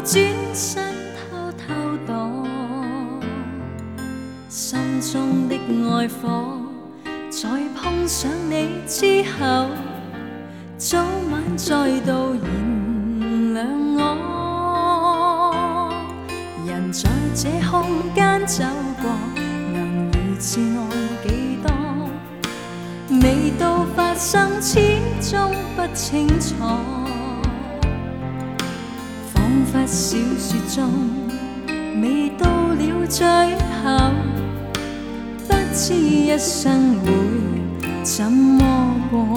转身偷偷躲，心中的爱火，在碰上你之后，早晚再度燃亮我。人在这空间走过，能如此爱几多？未到發生，始終不清楚。彷彿小說中，未到了最後，不知一生會怎麼過。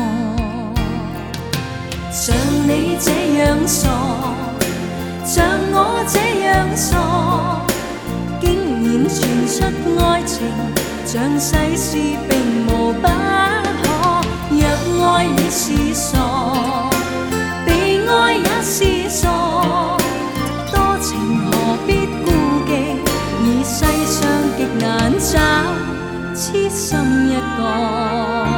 像你這樣傻，像我這樣傻，竟然傳出愛情，像世事並無不可。若愛你是傻，被愛也是傻，多情何必顧忌？而世上極難找痴心一個。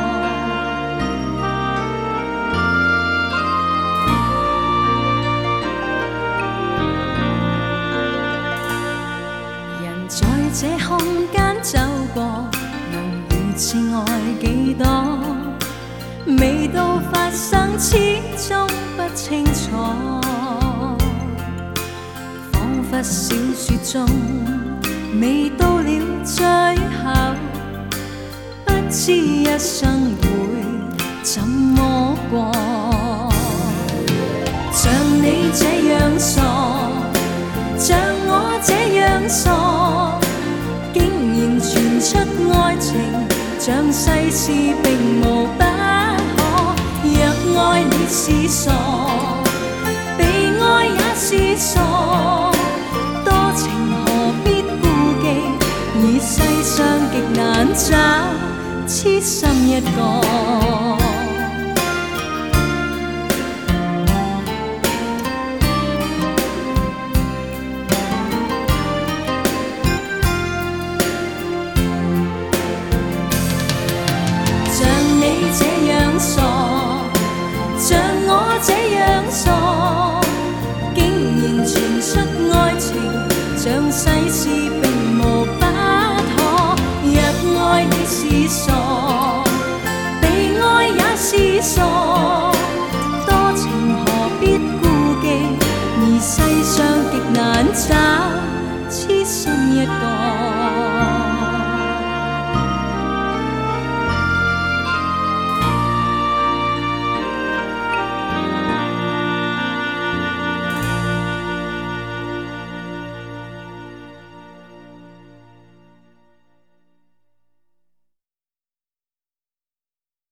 人在這空間走過，能如此愛幾多？未到發生，始終不清楚。彷彿小說中，未到了最後，不知一生會怎麼過。像你這樣傻，像我這樣傻，竟然傳出愛情，像世事並無不可。若愛你是傻，被愛也是傻，多情何必顧忌？而世上極難找痴心一個。這樣傻，像我這樣傻，竟然傳出愛情，像世事並無不可。若愛你是傻，被愛也是傻，多情何必顧忌？而世上極難找